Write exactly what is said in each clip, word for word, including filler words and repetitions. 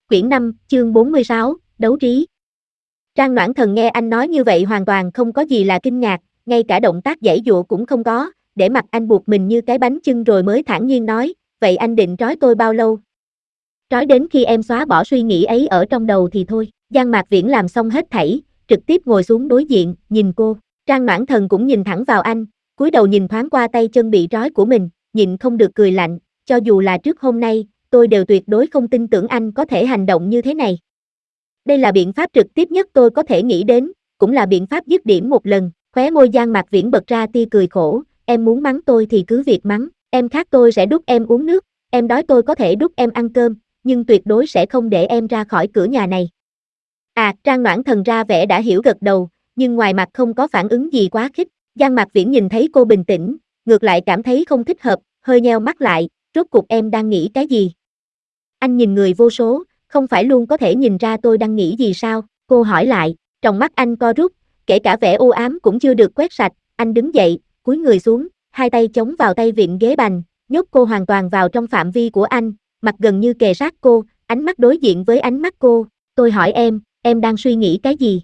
Quyển năm, chương bốn mươi sáu, đấu trí. Trang Noãn Thần nghe anh nói như vậy hoàn toàn không có gì là kinh ngạc, ngay cả động tác giãy giụa cũng không có, để mặt anh buộc mình như cái bánh chưng rồi mới thản nhiên nói, vậy anh định trói tôi bao lâu? Trói đến khi em xóa bỏ suy nghĩ ấy ở trong đầu thì thôi. Giang Mạc Viễn làm xong hết thảy, trực tiếp ngồi xuống đối diện, nhìn cô. Trang Noãn Thần cũng nhìn thẳng vào anh, cúi đầu nhìn thoáng qua tay chân bị trói của mình, nhịn không được cười lạnh, cho dù là trước hôm nay, tôi đều tuyệt đối không tin tưởng anh có thể hành động như thế này. Đây là biện pháp trực tiếp nhất tôi có thể nghĩ đến, cũng là biện pháp dứt điểm một lần. Khóe môi Giang Mạc Viễn bật ra tia cười khổ, em muốn mắng tôi thì cứ việc mắng, em khát tôi sẽ đút em uống nước, em đói tôi có thể đút em ăn cơm, nhưng tuyệt đối sẽ không để em ra khỏi cửa nhà này. À, Trang Noãn Thần ra vẻ đã hiểu gật đầu, nhưng ngoài mặt không có phản ứng gì quá khích. Giang Mạc Viễn nhìn thấy cô bình tĩnh, ngược lại cảm thấy không thích hợp, hơi nheo mắt lại, rốt cuộc em đang nghĩ cái gì? Anh nhìn người vô số, không phải luôn có thể nhìn ra tôi đang nghĩ gì sao? Cô hỏi lại, trong mắt anh co rút, kể cả vẻ u ám cũng chưa được quét sạch, anh đứng dậy, cúi người xuống, hai tay chống vào tay vịn ghế bành, nhốt cô hoàn toàn vào trong phạm vi của anh, mặt gần như kề sát cô, ánh mắt đối diện với ánh mắt cô, tôi hỏi em, em đang suy nghĩ cái gì?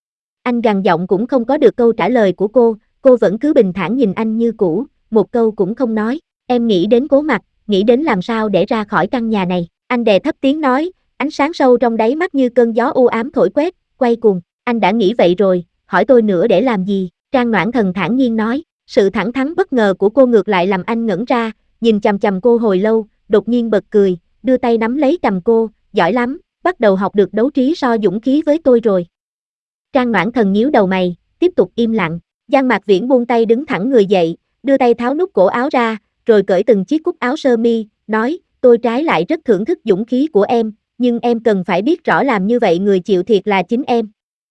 Anh gằn giọng cũng không có được câu trả lời của cô, cô vẫn cứ bình thản nhìn anh như cũ, một câu cũng không nói, em nghĩ đến Cố Mặc, nghĩ đến làm sao để ra khỏi căn nhà này, anh đè thấp tiếng nói, ánh sáng sâu trong đáy mắt như cơn gió u ám thổi quét, quay cuồng, anh đã nghĩ vậy rồi, hỏi tôi nữa để làm gì? Trang Noãn Thần thản nhiên nói, sự thẳng thắn bất ngờ của cô ngược lại làm anh ngẩn ra, nhìn chằm chằm cô hồi lâu, đột nhiên bật cười, đưa tay nắm lấy cầm cô, giỏi lắm, bắt đầu học được đấu trí so dũng khí với tôi rồi. Trang Noãn Thần nhíu đầu mày, tiếp tục im lặng, Giang Mạc Viễn buông tay đứng thẳng người dậy, đưa tay tháo nút cổ áo ra, rồi cởi từng chiếc cúc áo sơ mi, nói, tôi trái lại rất thưởng thức dũng khí của em, nhưng em cần phải biết rõ làm như vậy người chịu thiệt là chính em.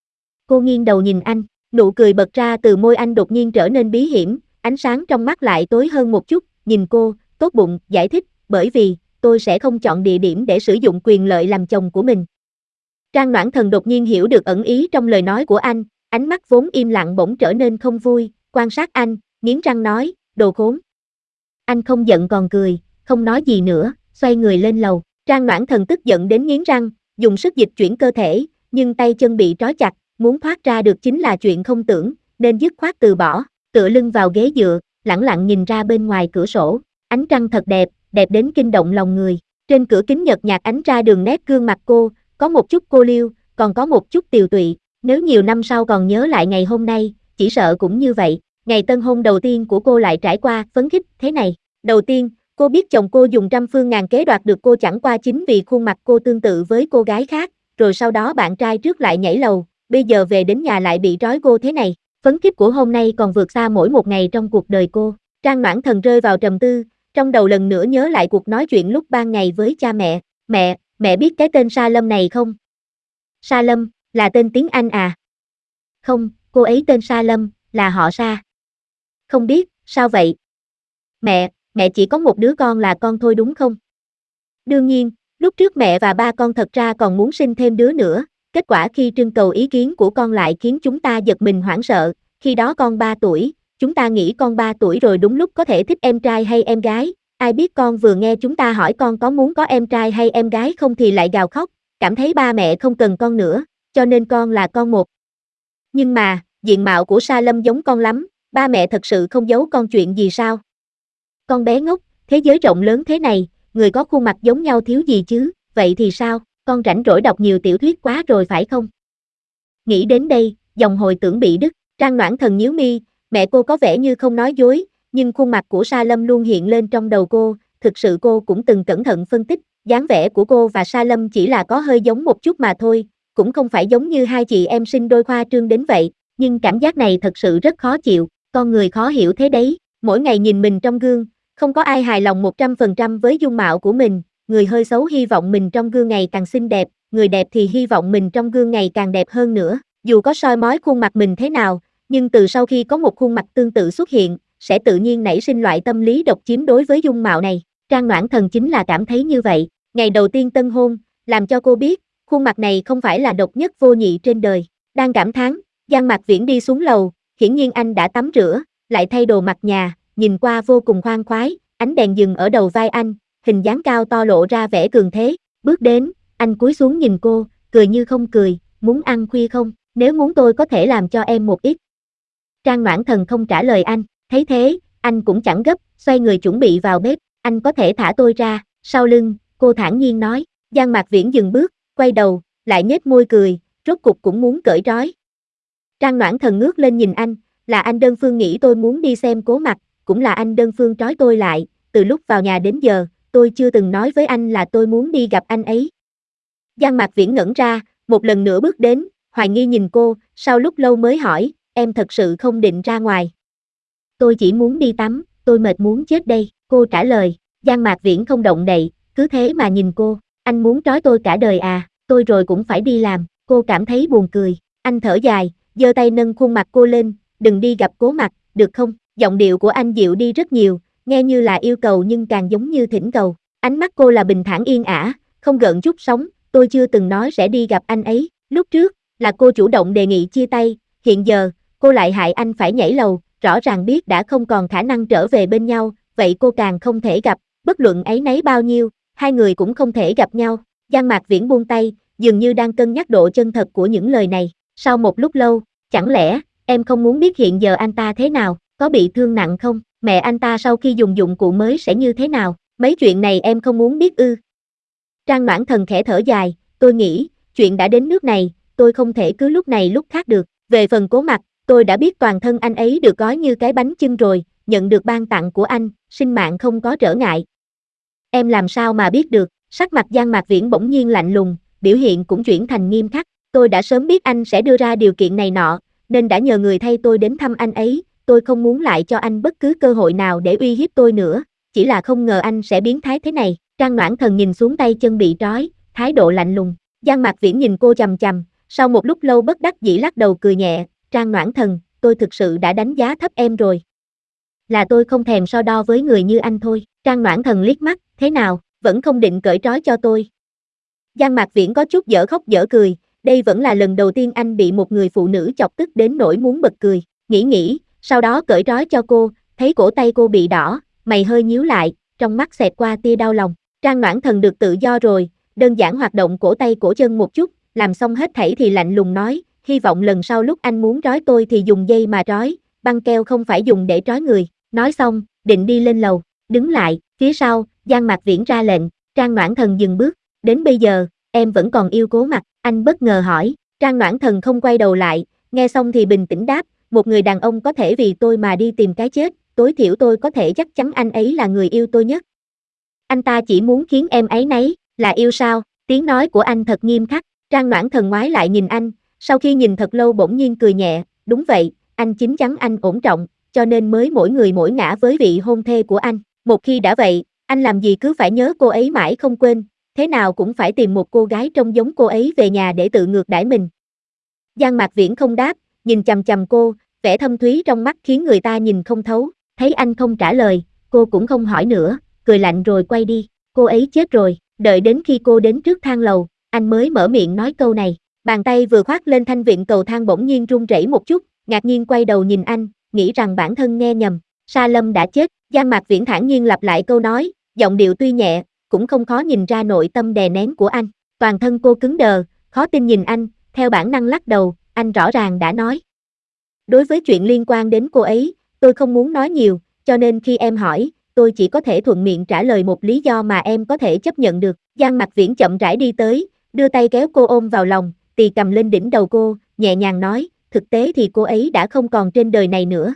Cô nghiêng đầu nhìn anh, nụ cười bật ra từ môi anh đột nhiên trở nên bí hiểm, ánh sáng trong mắt lại tối hơn một chút, nhìn cô, tốt bụng, giải thích, bởi vì, tôi sẽ không chọn địa điểm để sử dụng quyền lợi làm chồng của mình. Trang Noãn Thần đột nhiên hiểu được ẩn ý trong lời nói của anh, ánh mắt vốn im lặng bỗng trở nên không vui, quan sát anh, nghiến răng nói, đồ khốn. Anh không giận còn cười, không nói gì nữa, xoay người lên lầu. Trang Noãn Thần tức giận đến nghiến răng, dùng sức dịch chuyển cơ thể, nhưng tay chân bị trói chặt, muốn thoát ra được chính là chuyện không tưởng, nên dứt khoát từ bỏ, tựa lưng vào ghế dựa, lẳng lặng nhìn ra bên ngoài cửa sổ, ánh trăng thật đẹp, đẹp đến kinh động lòng người. Trên cửa kính nhợt nhạt ánh ra đường nét gương mặt cô, có một chút cô liêu, còn có một chút tiều tụy, nếu nhiều năm sau còn nhớ lại ngày hôm nay, chỉ sợ cũng như vậy, ngày tân hôn đầu tiên của cô lại trải qua phấn khích thế này. Đầu tiên, cô biết chồng cô dùng trăm phương ngàn kế đoạt được cô chẳng qua chính vì khuôn mặt cô tương tự với cô gái khác, rồi sau đó bạn trai trước lại nhảy lầu, bây giờ về đến nhà lại bị trói cô thế này, phấn khích của hôm nay còn vượt xa mỗi một ngày trong cuộc đời cô. Trang Noãn Thần rơi vào trầm tư, trong đầu lần nữa nhớ lại cuộc nói chuyện lúc ban ngày với cha mẹ, mẹ, mẹ biết cái tên Sa Lâm này không? Sa Lâm, là tên tiếng Anh à? Không, cô ấy tên Sa Lâm, là họ Sa. Không biết, sao vậy? Mẹ, mẹ chỉ có một đứa con là con thôi đúng không? Đương nhiên, lúc trước mẹ và ba con thật ra còn muốn sinh thêm đứa nữa, kết quả khi trưng cầu ý kiến của con lại khiến chúng ta giật mình hoảng sợ, khi đó con ba tuổi, chúng ta nghĩ con ba tuổi rồi đúng lúc có thể thích em trai hay em gái, ai biết con vừa nghe chúng ta hỏi con có muốn có em trai hay em gái không thì lại gào khóc, cảm thấy ba mẹ không cần con nữa, cho nên con là con một. Nhưng mà, diện mạo của Sa Lâm giống con lắm, ba mẹ thật sự không giấu con chuyện gì sao? Con bé ngốc, thế giới rộng lớn thế này, người có khuôn mặt giống nhau thiếu gì chứ, vậy thì sao, con rảnh rỗi đọc nhiều tiểu thuyết quá rồi phải không? Nghĩ đến đây, dòng hồi tưởng bị đứt, Trang Noãn Thần nhíu mi, mẹ cô có vẻ như không nói dối, nhưng khuôn mặt của Sa Lâm luôn hiện lên trong đầu cô, thực sự cô cũng từng cẩn thận phân tích, dáng vẻ của cô và Sa Lâm chỉ là có hơi giống một chút mà thôi, cũng không phải giống như hai chị em sinh đôi khoa trương đến vậy, nhưng cảm giác này thật sự rất khó chịu, con người khó hiểu thế đấy, mỗi ngày nhìn mình trong gương, không có ai hài lòng một trăm phần trăm với dung mạo của mình, người hơi xấu hy vọng mình trong gương ngày càng xinh đẹp, người đẹp thì hy vọng mình trong gương ngày càng đẹp hơn nữa, dù có soi mói khuôn mặt mình thế nào, nhưng từ sau khi có một khuôn mặt tương tự xuất hiện, sẽ tự nhiên nảy sinh loại tâm lý độc chiếm đối với dung mạo này, Trang Noãn Thần chính là cảm thấy như vậy, ngày đầu tiên tân hôn, làm cho cô biết, khuôn mặt này không phải là độc nhất vô nhị trên đời, đang cảm thán, Giang Mạc Viễn đi xuống lầu, hiển nhiên anh đã tắm rửa, lại thay đồ mặc nhà, nhìn qua vô cùng khoan khoái, ánh đèn dừng ở đầu vai anh, hình dáng cao to lộ ra vẻ cường thế, bước đến, Anh cúi xuống nhìn cô, cười như không cười, muốn ăn khuya không, nếu muốn tôi có thể làm cho em một ít. Trang Noãn Thần không trả lời anh, thấy thế, anh cũng chẳng gấp, xoay người chuẩn bị vào bếp, anh có thể thả tôi ra, sau lưng, cô thản nhiên nói. Giang Mạc Viễn dừng bước, quay đầu, lại nhếch môi cười, rốt cục cũng muốn cởi trói. Trang Noãn Thần ngước lên nhìn anh, là anh đơn phương nghĩ tôi muốn đi xem Cố Mặc, cũng là anh đơn phương trói tôi lại, từ lúc vào nhà đến giờ, tôi chưa từng nói với anh là tôi muốn đi gặp anh ấy. Giang Mạc Viễn ngẩn ra, một lần nữa bước đến, hoài nghi nhìn cô, sau lúc lâu mới hỏi, em thật sự không định ra ngoài. Tôi chỉ muốn đi tắm, tôi mệt muốn chết đây, cô trả lời. Giang Mạc Viễn không động đậy, cứ thế mà nhìn cô, anh muốn trói tôi cả đời à, tôi rồi cũng phải đi làm, cô cảm thấy buồn cười, anh thở dài, giơ tay nâng khuôn mặt cô lên, đừng đi gặp Cố Mặc, được không? Giọng điệu của anh dịu đi rất nhiều, nghe như là yêu cầu nhưng càng giống như thỉnh cầu, ánh mắt cô là bình thản yên ả, không gợn chút sóng, tôi chưa từng nói sẽ đi gặp anh ấy, lúc trước, là cô chủ động đề nghị chia tay, hiện giờ, cô lại hại anh phải nhảy lầu, rõ ràng biết đã không còn khả năng trở về bên nhau, vậy cô càng không thể gặp, bất luận áy náy bao nhiêu, hai người cũng không thể gặp nhau. Giang Mạc Viễn buông tay, dường như đang cân nhắc độ chân thật của những lời này, sau một lúc lâu, chẳng lẽ, em không muốn biết hiện giờ anh ta thế nào, có bị thương nặng không, mẹ anh ta sau khi dùng dụng cụ mới sẽ như thế nào, mấy chuyện này em không muốn biết ư. Trang Noãn Thần khẽ thở dài, tôi nghĩ, chuyện đã đến nước này, tôi không thể cứ lúc này lúc khác được, về phần Cố Mặc, tôi đã biết toàn thân anh ấy được gói như cái bánh chưng rồi, nhận được ban tặng của anh, sinh mạng không có trở ngại. Em làm sao mà biết được, sắc mặt Giang Mạc Viễn bỗng nhiên lạnh lùng, biểu hiện cũng chuyển thành nghiêm khắc, tôi đã sớm biết anh sẽ đưa ra điều kiện này nọ, nên đã nhờ người thay tôi đến thăm anh ấy, tôi không muốn lại cho anh bất cứ cơ hội nào để uy hiếp tôi nữa, chỉ là không ngờ anh sẽ biến thái thế này. Trang Noãn Thần nhìn xuống tay chân bị trói, thái độ lạnh lùng, Giang Mạc Viễn nhìn cô chằm chằm, sau một lúc lâu bất đắc dĩ lắc đầu cười nhẹ, Trang Noãn Thần, tôi thực sự đã đánh giá thấp em rồi. Là tôi không thèm so đo với người như anh thôi. Trang Noãn Thần liếc mắt, thế nào, vẫn không định cởi trói cho tôi. Giang Mạc Viễn có chút dở khóc dở cười, đây vẫn là lần đầu tiên anh bị một người phụ nữ chọc tức đến nỗi muốn bật cười, nghĩ nghĩ, sau đó cởi trói cho cô, thấy cổ tay cô bị đỏ, mày hơi nhíu lại, trong mắt xẹt qua tia đau lòng. Trang Noãn Thần được tự do rồi, đơn giản hoạt động cổ tay cổ chân một chút, làm xong hết thảy thì lạnh lùng nói, hy vọng lần sau lúc anh muốn trói tôi thì dùng dây mà trói, băng keo không phải dùng để trói người. Nói xong, định đi lên lầu, đứng lại, phía sau, Giang Mạc Viễn ra lệnh, Trang Noãn Thần dừng bước, đến bây giờ, em vẫn còn yêu Cố Mặc, anh bất ngờ hỏi, Trang Noãn Thần không quay đầu lại, nghe xong thì bình tĩnh đáp, một người đàn ông có thể vì tôi mà đi tìm cái chết, tối thiểu tôi có thể chắc chắn anh ấy là người yêu tôi nhất. Anh ta chỉ muốn khiến em ấy nấy, là yêu sao, tiếng nói của anh thật nghiêm khắc, Trang Noãn Thần ngoái lại nhìn anh, sau khi nhìn thật lâu bỗng nhiên cười nhẹ, đúng vậy, anh chính chắn anh ổn trọng, cho nên mới mỗi người mỗi ngã với vị hôn thê của anh, một khi đã vậy, anh làm gì cứ phải nhớ cô ấy mãi không quên, thế nào cũng phải tìm một cô gái trông giống cô ấy về nhà để tự ngược đãi mình. Giang Mạc Viễn không đáp, nhìn chằm chằm cô, vẻ thâm thúy trong mắt khiến người ta nhìn không thấu, thấy anh không trả lời, cô cũng không hỏi nữa, cười lạnh rồi quay đi, cô ấy chết rồi, đợi đến khi cô đến trước thang lầu, anh mới mở miệng nói câu này, bàn tay vừa khoác lên thanh vịn cầu thang bỗng nhiên run rẩy một chút, ngạc nhiên quay đầu nhìn anh, nghĩ rằng bản thân nghe nhầm, Sa Lâm đã chết, Giang Mạc Viễn thản nhiên lặp lại câu nói, giọng điệu tuy nhẹ, cũng không khó nhìn ra nội tâm đè nén của anh, toàn thân cô cứng đờ, khó tin nhìn anh, theo bản năng lắc đầu, anh rõ ràng đã nói. Đối với chuyện liên quan đến cô ấy, tôi không muốn nói nhiều, cho nên khi em hỏi, tôi chỉ có thể thuận miệng trả lời một lý do mà em có thể chấp nhận được. Giang Mạc Viễn chậm rãi đi tới, đưa tay kéo cô ôm vào lòng, tì cầm lên đỉnh đầu cô, nhẹ nhàng nói, thực tế thì cô ấy đã không còn trên đời này nữa.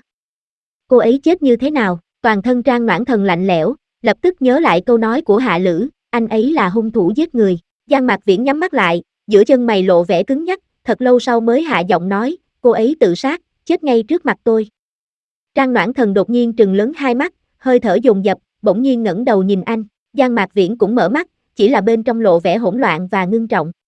Cô ấy chết như thế nào? Toàn thân Trang Noãn Thần lạnh lẽo, lập tức nhớ lại câu nói của Hạ Lữ, anh ấy là hung thủ giết người. Giang Mạc Viễn nhắm mắt lại, giữa chân mày lộ vẻ cứng nhắc, thật lâu sau mới hạ giọng nói, cô ấy tự sát, chết ngay trước mặt tôi. Trang Noãn Thần đột nhiên trừng lớn hai mắt, hơi thở dồn dập, bỗng nhiên ngẩng đầu nhìn anh, Giang Mạc Viễn cũng mở mắt, chỉ là bên trong lộ vẻ hỗn loạn và ngưng trọng.